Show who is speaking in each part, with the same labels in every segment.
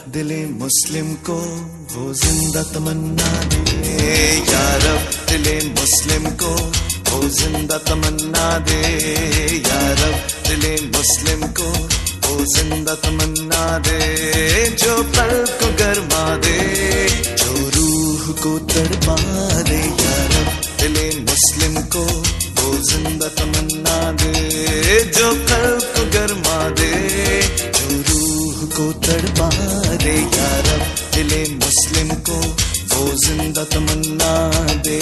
Speaker 1: दिले मुस्लिम को वो जिंदा तमन्ना दे। या रब दिले मुस्लिम को वो जिंदा तमन्ना दे। या रब दिले मुस्लिम को वो जिंदा तमन्ना दे। जो कल्ब को गरमा दे, जो रूह को तड़पा दे। या रब दिले मुस्लिम को वो जिंदा तमन्ना दे। जो कल्ब को गरमा दे, जो रूह को तड़पा दे। या रब दिले मुस्लिम को वो जिंदा तमन्ना दे।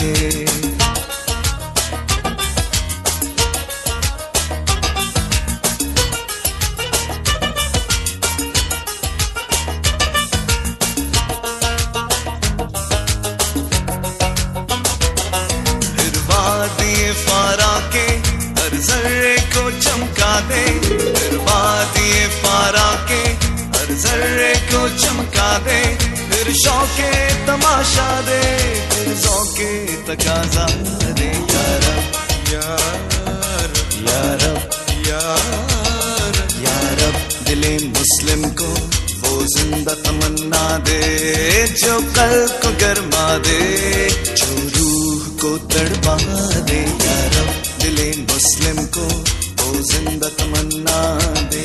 Speaker 1: फारा के हर जर्रे को चमका दे। फिर वादिए फारा के हर जर्रे को चमका दे। फिर शौके तमाशा दे, फिर ज़ौके तकाज़ा दे। या रब या रब या रब या रब या रब दिले मुस्लिम को वो जिंदा तमन्ना दे। जो कल्ब को गरमा दे, जो रूह को तड़पा दे। या रब दिले मुस्लिम को वो जिंदा तमन्ना दे।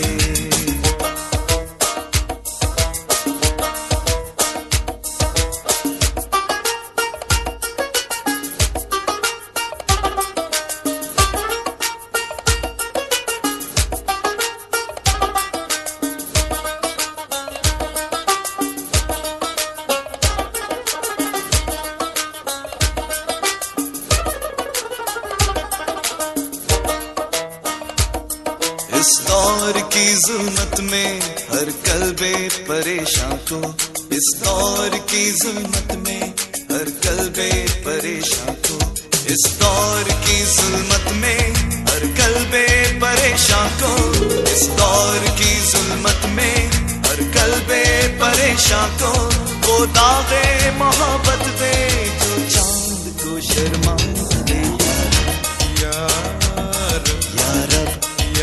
Speaker 1: इस दौर की जुल्मत में हर कल्बे परेशान को, इस दौर की जुल्मत में हर कल्बे परेशान को, इस दौर की जुल्मत में हर कल्बे परेशान को, इस दौर की जुल्मत में हर कल्बे परेशान को वो दागे मोहब्बत दे जो चांद को शर्मा दे। या रब या रब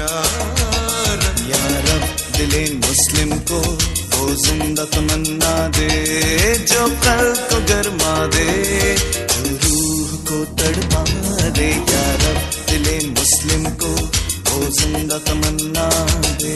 Speaker 1: या रब दिले मुस्लिम को वो जिंदा तमन्ना दे। जो कल्ब को गरमा दे, जो रूह को तड़पा दे। या रब दिले मुस्लिम को वो जिंदा तमन्ना दे।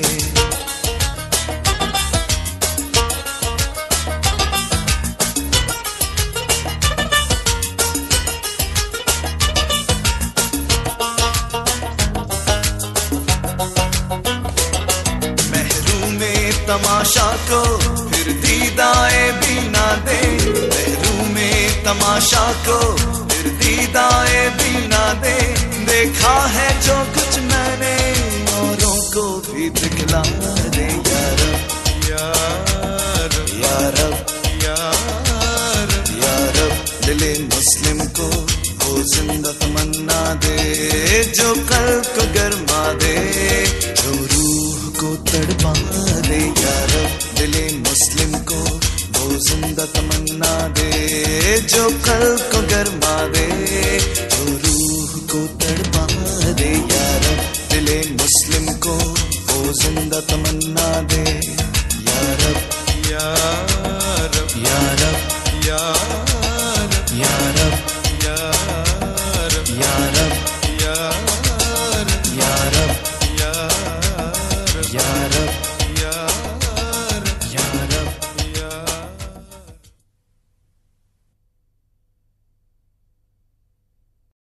Speaker 1: तमाशा को फिर दीदाए भी ना दे। महरूमे तमाशा को फिर दीदाए भी ना दे। देखा है जो कुछ मैंने औरों को भी दिखला दे। या रब या रब या रब या रब या रब दिले मुस्लिम को वो जिंदा तमन्ना दे। जो कल्ब को गरमा दे, जो रूह को तड़पा दे। या रब दिले मुस्लिम को वो जिंदा तमन्ना दे। जो कल्ब को गरमा दे, जो रूह को तड़पा दे। या रब दिले मुस्लिम को वो जिंदा तमन्ना दे। या रब या